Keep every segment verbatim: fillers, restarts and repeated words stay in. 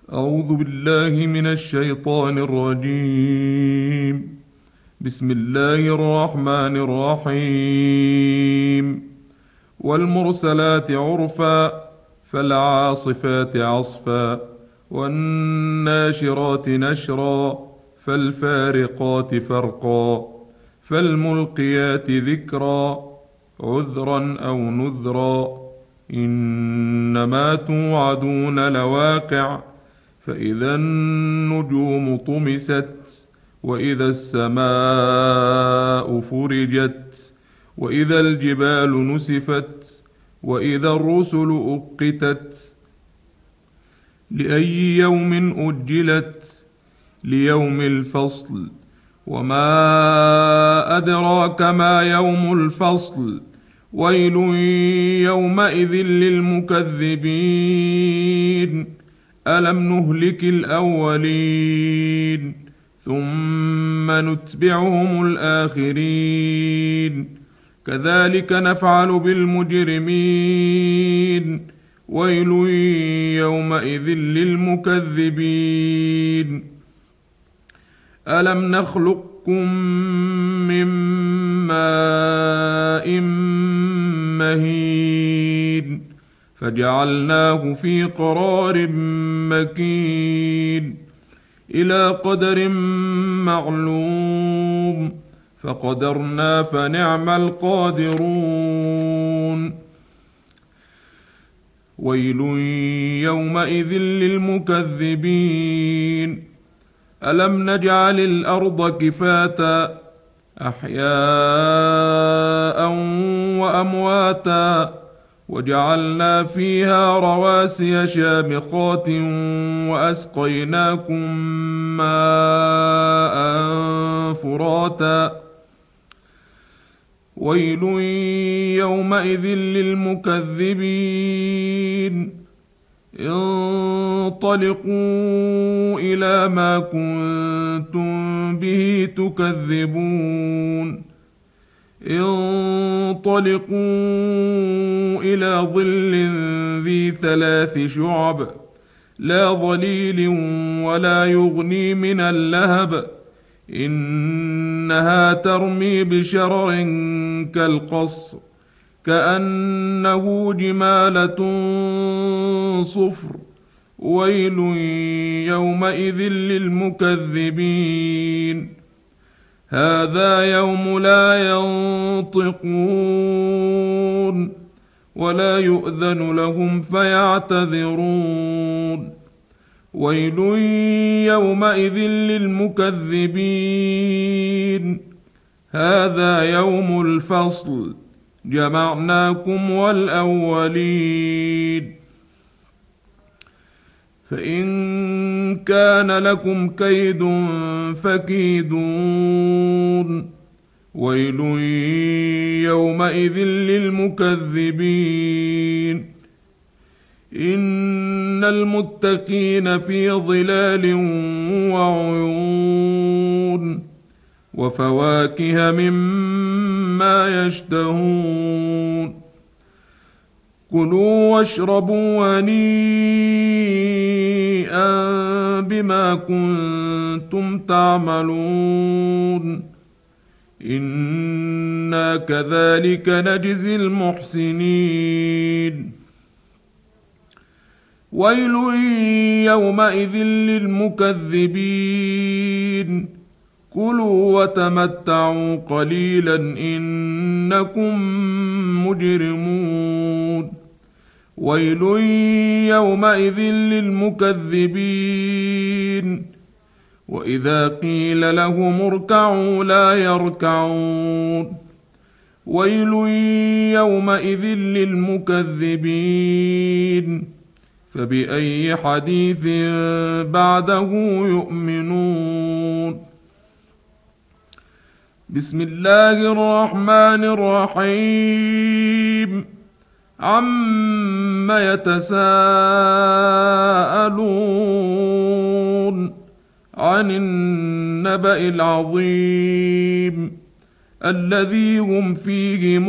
أعوذ بالله من الشيطان الرجيم. بسم الله الرحمن الرحيم. والمرسلات عرفا فالعاصفات عصفا والناشرات نشرا فالفارقات فرقا فالملقيات ذكرا عذرا أو نذرا إنما توعدون لواقع فإذا النجوم طمست وإذا السماء فرجت وإذا الجبال نسفت وإذا الرسل أقتت لأي يوم أجلت ليوم الفصل وما أدراك ما يوم الفصل ويل يومئذ للمكذبين ألم نهلك الأولين ثم نتبعهم الآخرين كذلك نفعل بالمجرمين ويل يومئذ للمكذبين ألم نخلقكم من ماء مهين فجعلناه في قرار مكين إلى قدر معلوم فقدرنا فنعم القادرون ويل يومئذ للمكذبين ألم نجعل الأرض كفاتا أحياء وأمواتا وجعلنا فيها رواسي شامخات وأسقيناكم ماء فراتا ويل يومئذ للمكذبين انطلقوا إلى ما كنتم به تكذبون انطلقوا إلى ظل ذي ثلاث شعب لا ظليل ولا يغني من اللهب إنها ترمي بشرر كالقصر كأنه جمالة صفر ويل يومئذ للمكذبين هذا يوم لا ينطقون ولا يؤذن لهم فيعتذرون ويل يومئذ للمكذبين هذا يوم الفصل جمعناكم والأولين فإن كان لكم كيد فكيدون ويل يومئذ للمكذبين إن المتقين في ظلال وعيون وفواكه مما يشتهون كلوا واشربوا هنيئا بما كنتم تعملون إنا كذلك نجزي المحسنين ويل يومئذ للمكذبين كلوا وتمتعوا قليلا إنكم مجرمون ويل يومئذ للمكذبين وإذا قيل لهم اركعوا لا يركعون ويل يومئذ للمكذبين فبأي حديث بعده يؤمنون بسم الله الرحمن الرحيم عم يتساءلون عن النبأ العظيم الذي هم فيه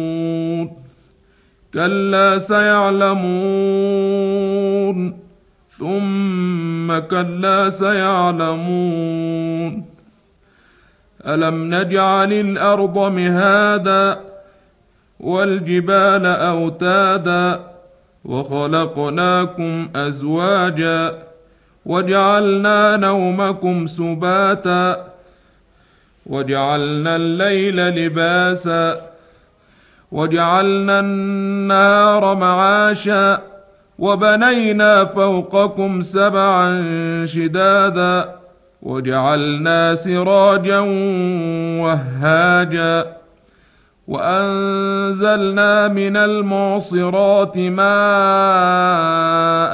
مختلفون كلا سيعلمون ثم كلا سيعلمون ألم نجعل الأرض مهادا والجبال أوتادا وخلقناكم أزواجا وجعلنا نومكم سباتا وجعلنا الليل لباسا وجعلنا النهار معاشا وبنينا فوقكم سبعا شدادا وجعلنا سراجا وهاجا وأنزلنا من المعصرات ماء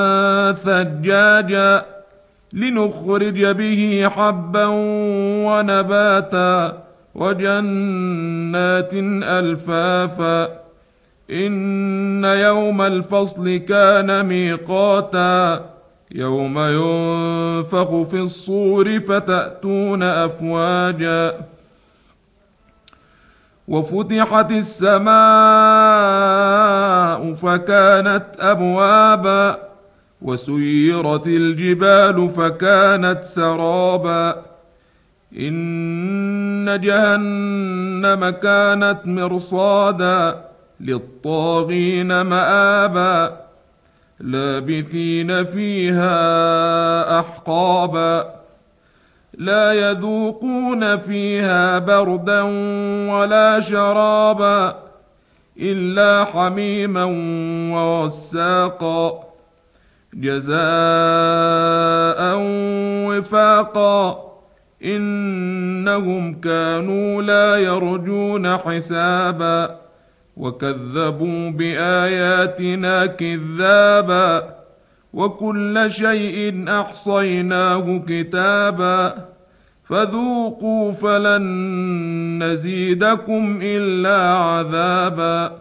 ثجاجا لنخرج به حبا ونباتا وجنات ألفافا إن يوم الفصل كان ميقاتا يوم ينفخ في الصور فتأتون أفواجا وفتحت السماء فكانت أبوابا وسيرت الجبال فكانت سرابا إن جهنم كانت مرصادا للطاغين مآبا لابثين فيها أحقابا لا يذوقون فيها بردا ولا شرابا إلا حميما وغساقا جزاء وفاقا إنهم كانوا لا يرجون حسابا وكذبوا بآياتنا كذابا وكل شيء أحصيناه كتابا فذوقوا فلن نزيدكم إلا عذابا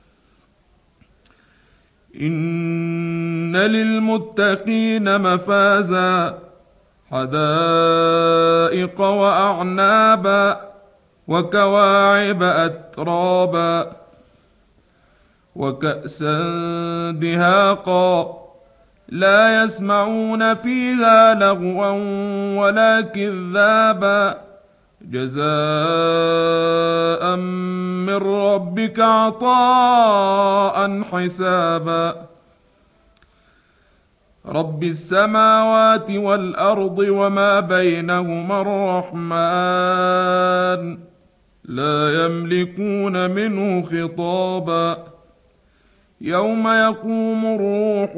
إن للمتقين مفازا حدائق وأعنابا وكواعب أترابا وكأسا دهاقا لا يسمعون فيها لغوا ولا كذابا جزاء من ربك عطاء حسابا رب السماوات والأرض وما بينهما الرحمن لا يملكون منه خطابا يوم يقوم الروح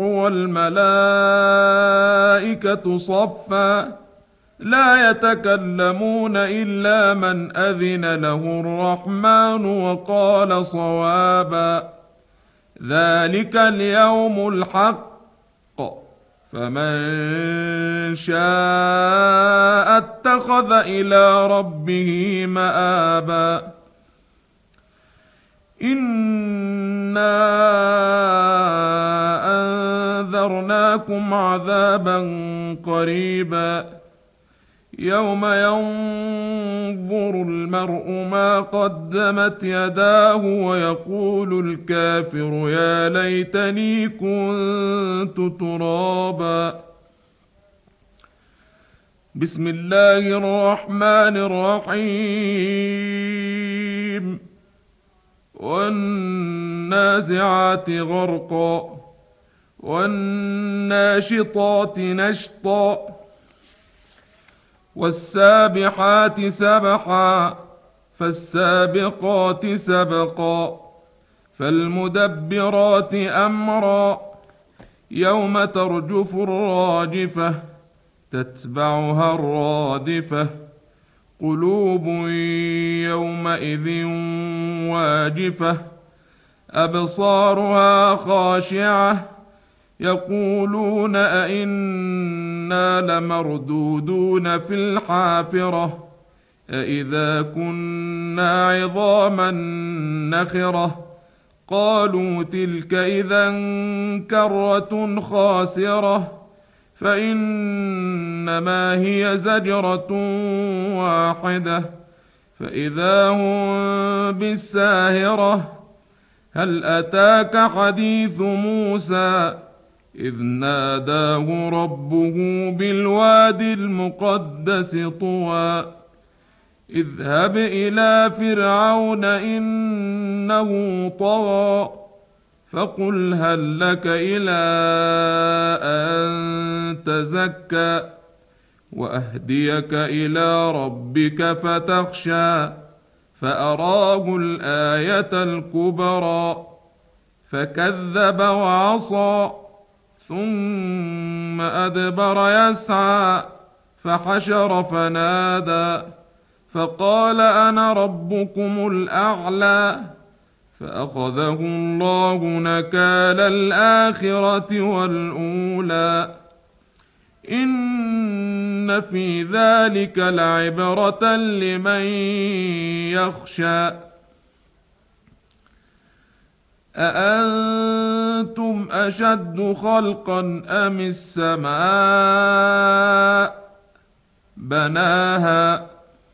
والملائكة صفا لا يتكلمون إلا من أذن له الرحمن وقال صوابا ذلك اليوم الحق فمن شاء اتخذ إلى ربه مآبا إنا أنذرناكم عذابا قريبا يوم ينظر المرء ما قدمت يداه ويقول الكافر يا ليتني كنت ترابا بسم الله الرحمن الرحيم والنازعات غرقا والناشطات نشطا والسابحات سبحا فالسابقات سبقا فالمدبرات أمرا يوم ترجف الراجفة تتبعها الرادفة قلوب يومئذ واجفة أبصارها خاشعة يقولون أئنا لمردودون في الحافرة أئذا كنا عظاما نخرة قالوا تلك إذا كرة خاسرة فإنما هي زجرة واحدة فإذا هم بالساهرة هل أتاك حديث موسى إذ ناداه ربه بالواد المقدس طوى اذهب إلى فرعون إنه طغى فقل هل لك إلى أن تزكى وأهديك إلى ربك فتخشى فأراه الآية الكبرى فكذب وعصى ثم أدبر يسعى فحشر فنادى فقال أنا ربكم الأعلى فأخذه الله نكال الآخرة والأولى إن في ذلك لعبرة لمن يخشى أأنتم أشد خلقا أم السماء بناها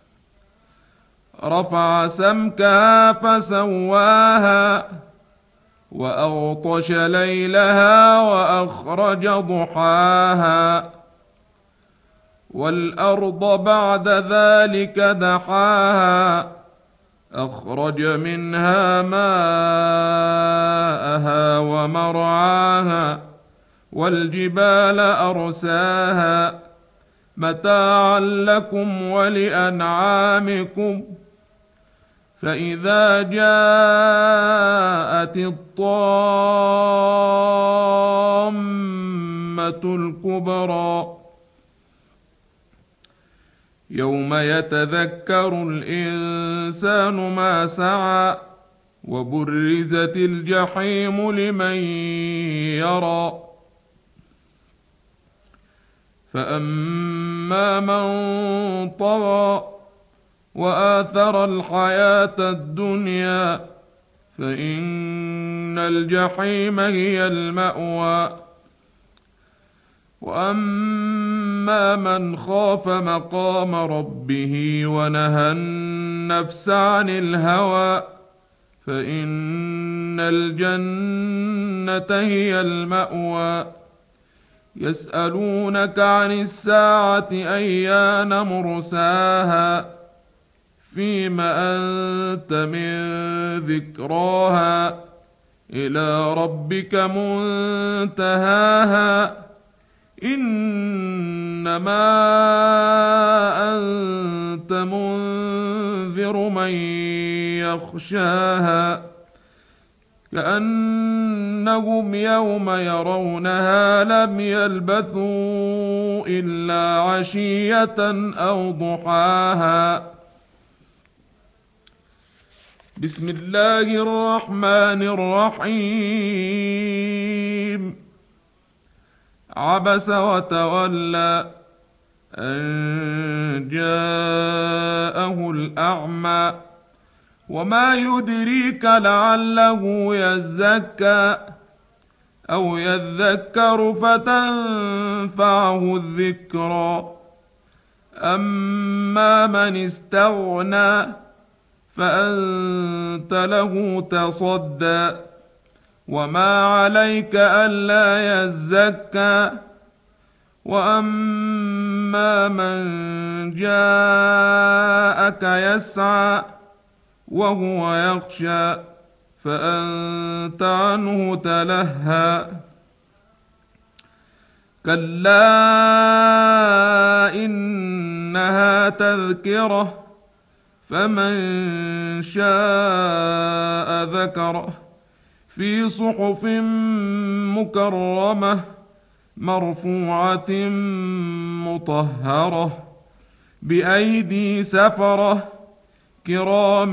رفع سمكها فسواها وأغطش ليلها وأخرج ضحاها والأرض بعد ذلك دحاها أخرج منها ماءها ومرعاها والجبال أرساها متاعا لكم ولأنعامكم فإذا جاءت الطامة الكبرى يوم يتذكر الإنسان ما سعى وبرزت الجحيم لمن يرى فأما من طغى وآثر الحياة الدنيا فإن الجحيم هي المأوى وأما من خاف مقام ربه ونهى النفس عن الهوى فإن الجنة هي المأوى يسألونك عن الساعة أيان مرساها فيم أنت من ذكراها إلى ربك منتهاها إنما أنت منذر من يخشاها كأنهم يوم يرونها لم يلبثوا إلا عشية أو ضحاها. بسم الله الرحمن الرحيم. عبس وتولى أن جاءه الأعمى وما يدريك لعله يزكى أو يذكر فتنفعه الذكرى أما من استغنى فأنت له تصدى وما عليك ألا يزكى وأما من جاءك يسعى وهو يخشى فأنت عنه تلهى كلا إنها تذكرة فمن شاء ذكره في صحف مكرمة مرفوعة مطهرة بأيدي سفرة كرام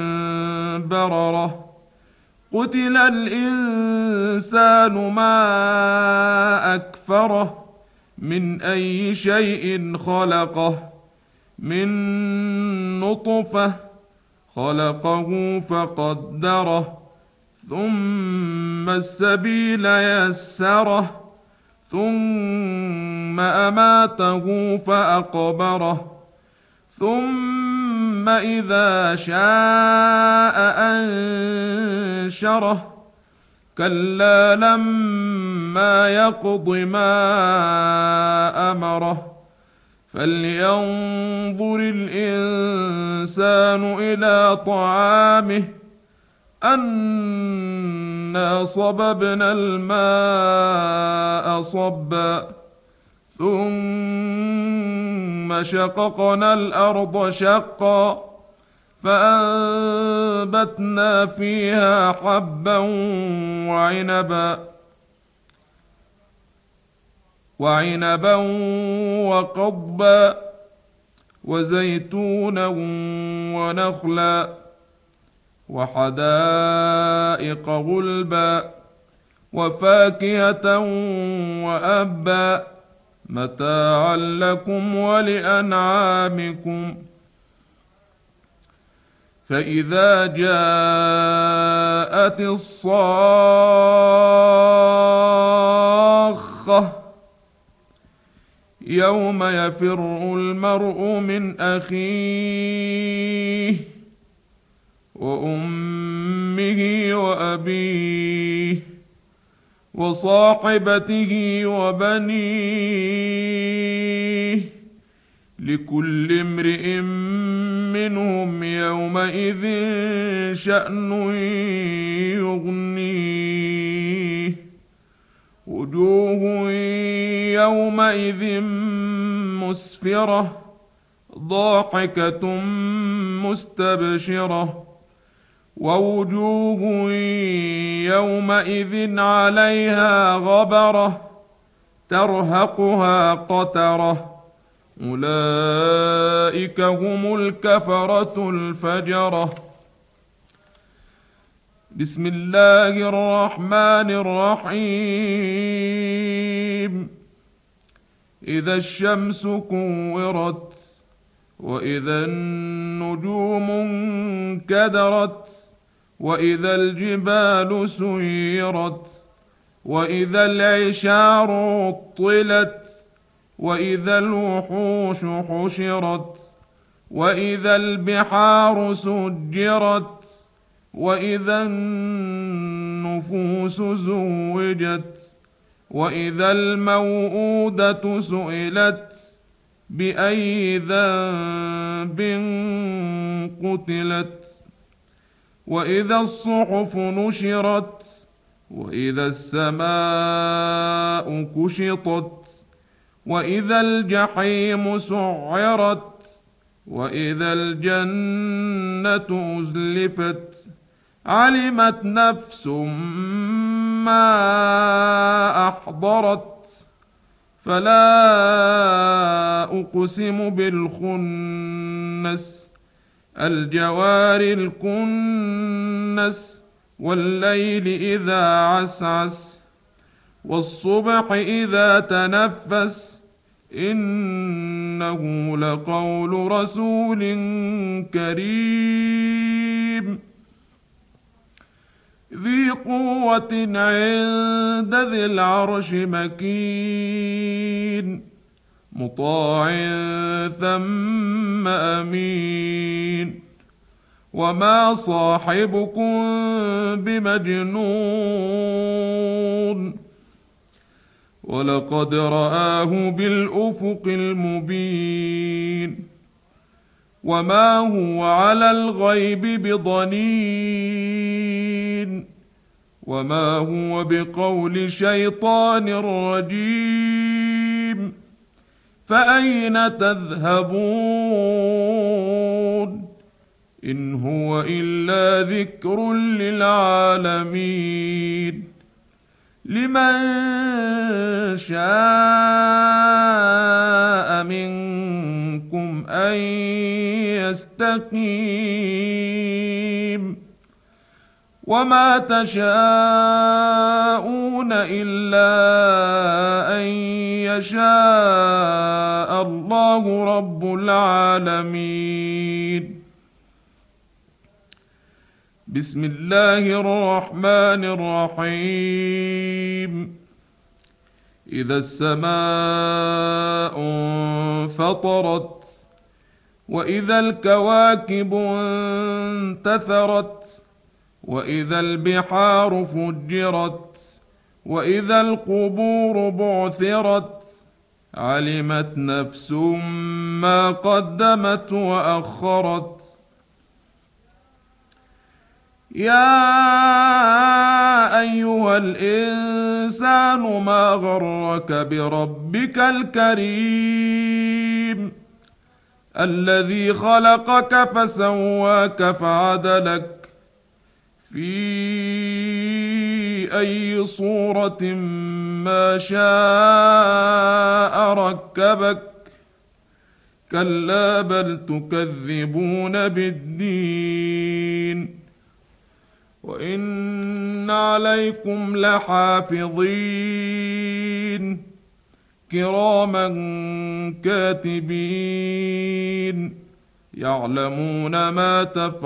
بررة قتل الإنسان ما أكفره من أي شيء خلقه من نطفة خلقه فقدره ثم السبيل يسره ثم أماته فأقبره ثم إذا شاء أنشره كلا لما فلما يقض ما أمره فلينظر الإنسان إلى طعامه أنا صببنا الماء صبا ثم شققنا الأرض شقا فأنبتنا فيها حبا وعنبا وعنبا وقضبا وزيتونا ونخلا وحدائق غلبا وفاكهة وأبا متاعا لكم ولأنعامكم. فإذا جاءت الصاخة يوم يفر المرء من أخيه وأمه وأبيه وصاحبته وبنيه لكل امرئ منهم يومئذ شأن يغنيه وجوه يومئذ مسفرة ضاحكة مستبشرة ووجوه يومئذ عليها غبرة ترهقها قترة أولئك هم الكفرة الفجرة. بسم الله الرحمن الرحيم. إذا الشمس كورت وإذا النجوم انكدرت وإذا الجبال سيرت وإذا العشار عطلت وإذا الوحوش حشرت وإذا البحار سجرت وإذا النفوس زوجت وإذا الموءودة سئلت بأي ذنب قتلت وإذا الصحف نشرت وإذا السماء كشطت وإذا الجحيم سعرت وإذا الجنة أزلفت علمت نفس ما أحضرت فلا أقسم بالخنس الجوار الكنس والليل إذا عسعس والصبح إذا تنفس إنه لقول رسول كريم ذي قوة عند ذي العرش مكين مطاع ثم أمين وما صاحبكم بمجنون ولقد رآه بالأفق المبين وما هو على الغيب بضنين وما هو بقول شيطان رجيم فأين تذهبون إن هو إلا ذكر للعالمين لمن شاء منكم أن يستقيم وما تشاءون إلا أن يشاء الله رب العالمين. بسم الله الرحمن الرحيم. إذا السماء انفطرت وإذا الكواكب انتثرت وإذا البحار فجرت وإذا القبور بعثرت علمت نفس ما قدمت وأخرت يا أيها الإنسان ما غرك بربك الكريم الذي خلقك فسواك فعدلك في أي صورة ما شاء ركبك كلا بل تكذبون بالدين وإن عليكم لحافظين كراما كاتبين يعلمون ما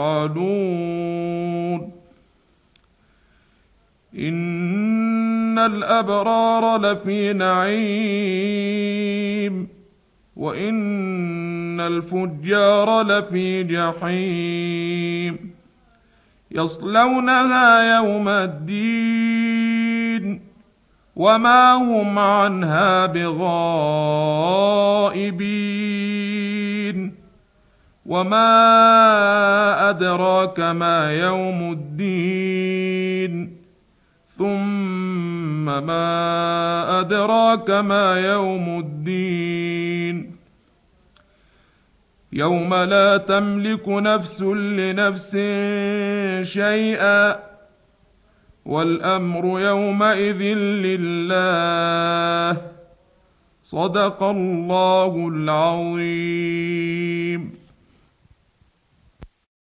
تفعلون إن الأبرار لفي نعيم وإن الفجار لفي جحيم يصلونها يوم الدين وما هم عنها بغائبين وما أدراك ما يوم الدين ثم ما أدراك ما يوم الدين يوم لا تملك نفس لنفس شيئا والأمر يومئذ لله صدق الله العظيم.